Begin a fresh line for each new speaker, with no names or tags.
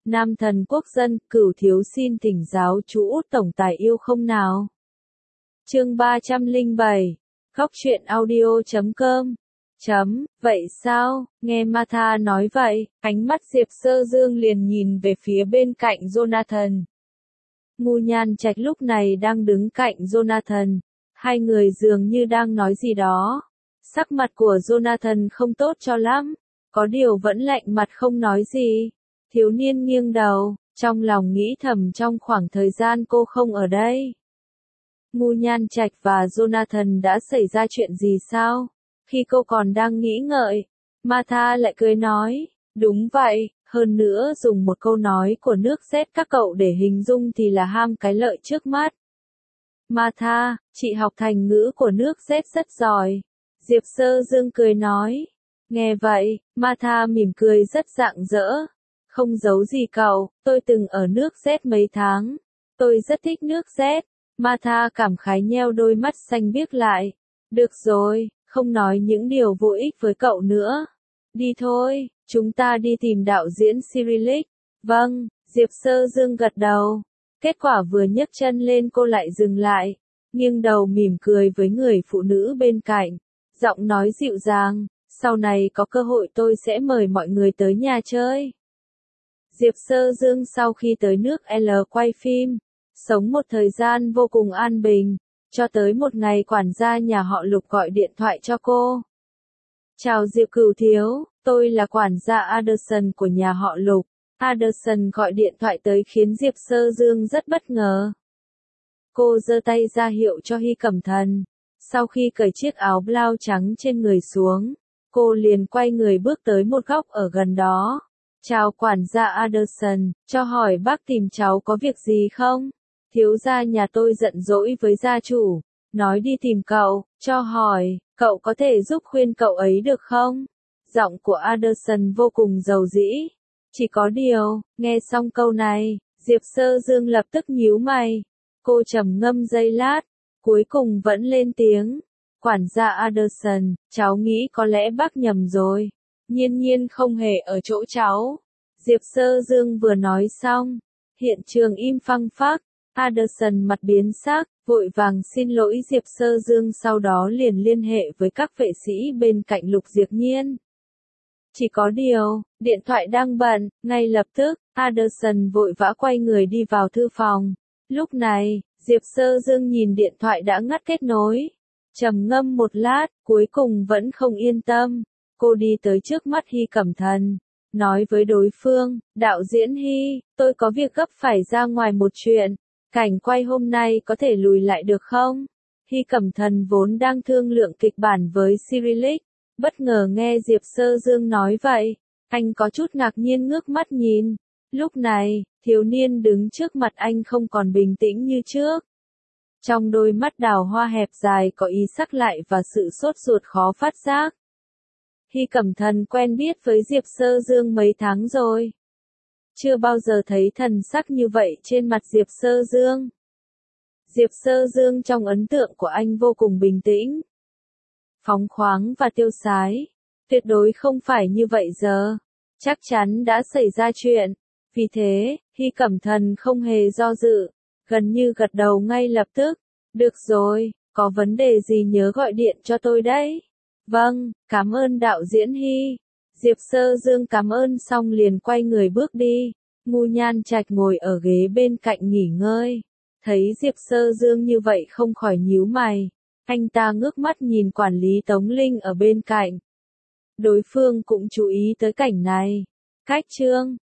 Nam thần quốc dân, Cửu thiếu xin thỉnh giáo chú Út tổng tài yêu không nào. Chương 307. Góc truyện audio.com. Vậy sao, nghe Martha nói vậy, ánh mắt Diệp Sơ Dương liền nhìn về phía bên cạnh Jonathan. Ngu Nhan Trạch lúc này đang đứng cạnh Jonathan, hai người dường như đang nói gì đó. Sắc mặt của Jonathan không tốt cho lắm, có điều vẫn lạnh mặt không nói gì. Thiếu niên nghiêng đầu, trong lòng nghĩ thầm trong khoảng thời gian cô không ở đây. Ngu Nhan Trạch và Jonathan đã xảy ra chuyện gì sao? Khi cô còn đang nghĩ ngợi, Martha lại cười nói, đúng vậy, hơn nữa dùng một câu nói của nước Z các cậu để hình dung thì là ham cái lợi trước mắt. Martha, chị học thành ngữ của nước Z rất giỏi. Diệp Sơ Dương cười nói. Nghe vậy, Martha mỉm cười rất rạng rỡ. Không giấu gì cậu, tôi từng ở nước Z mấy tháng. Tôi rất thích nước Z. Martha cảm khái nheo đôi mắt xanh biếc lại. Được rồi, không nói những điều vô ích với cậu nữa. Đi thôi, chúng ta đi tìm đạo diễn Cyrillic. Vâng, Diệp Sơ Dương gật đầu. Kết quả vừa nhấc chân lên cô lại dừng lại, nghiêng đầu mỉm cười với người phụ nữ bên cạnh. Giọng nói dịu dàng, sau này có cơ hội tôi sẽ mời mọi người tới nhà chơi. Diệp Sơ Dương sau khi tới nước L quay phim, sống một thời gian vô cùng an bình, cho tới một ngày quản gia nhà họ Lục gọi điện thoại cho cô. Chào Diệp Cửu thiếu, tôi là quản gia Anderson của nhà họ Lục. Anderson gọi điện thoại tới khiến Diệp Sơ Dương rất bất ngờ. Cô giơ tay ra hiệu cho Hy Cẩm Thần. Sau khi cởi chiếc áo blau trắng trên người xuống, cô liền quay người bước tới một góc ở gần đó. Chào quản gia Anderson, cho hỏi bác tìm cháu có việc gì không? Thiếu gia nhà tôi giận dỗi với gia chủ, nói đi tìm cậu, cho hỏi, cậu có thể giúp khuyên cậu ấy được không? Giọng của Anderson vô cùng dầu dĩ. Chỉ có điều, nghe xong câu này, Diệp Sơ Dương lập tức nhíu mày. Cô trầm ngâm giây lát, cuối cùng vẫn lên tiếng. Quản gia Anderson, cháu nghĩ có lẽ bác nhầm rồi. Nhiên Nhiên không hề ở chỗ cháu. Diệp Sơ Dương vừa nói xong, hiện trường im phăng phắc. Anderson mặt biến sắc, vội vàng xin lỗi Diệp Sơ Dương, sau đó liền liên hệ với các vệ sĩ bên cạnh Lục Diệp Nhiên. Chỉ có điều, điện thoại đang bận, ngay lập tức, Anderson vội vã quay người đi vào thư phòng. Lúc này, Diệp Sơ Dương nhìn điện thoại đã ngắt kết nối. Trầm ngâm một lát, cuối cùng vẫn không yên tâm. Cô đi tới trước mắt Hy Cẩm Thần, nói với đối phương, đạo diễn Hy, tôi có việc gấp phải ra ngoài một chuyện. Cảnh quay hôm nay có thể lùi lại được không? Hy Cẩm Thần vốn đang thương lượng kịch bản với Cyrillic. Bất ngờ nghe Diệp Sơ Dương nói vậy, anh có chút ngạc nhiên ngước mắt nhìn. Lúc này, thiếu niên đứng trước mặt anh không còn bình tĩnh như trước. Trong đôi mắt đào hoa hẹp dài có ý sắc lại và sự sốt ruột khó phát giác. Hy Cẩm Thần quen biết với Diệp Sơ Dương mấy tháng rồi. Chưa bao giờ thấy thần sắc như vậy trên mặt Diệp Sơ Dương. Diệp Sơ Dương trong ấn tượng của anh vô cùng bình tĩnh, phóng khoáng và tiêu sái. Tuyệt đối không phải như vậy giờ. Chắc chắn đã xảy ra chuyện. Vì thế, Hy Cẩm Thần không hề do dự, gần như gật đầu ngay lập tức. Được rồi, có vấn đề gì nhớ gọi điện cho tôi đấy. Vâng, cảm ơn đạo diễn Hy. Diệp Sơ Dương cảm ơn xong liền quay người bước đi. Ngu Nhan Trạch ngồi ở ghế bên cạnh nghỉ ngơi. Thấy Diệp Sơ Dương như vậy không khỏi nhíu mày. Anh ta ngước mắt nhìn quản lý Tống Linh ở bên cạnh. Đối phương cũng chú ý tới cảnh này. Cách chương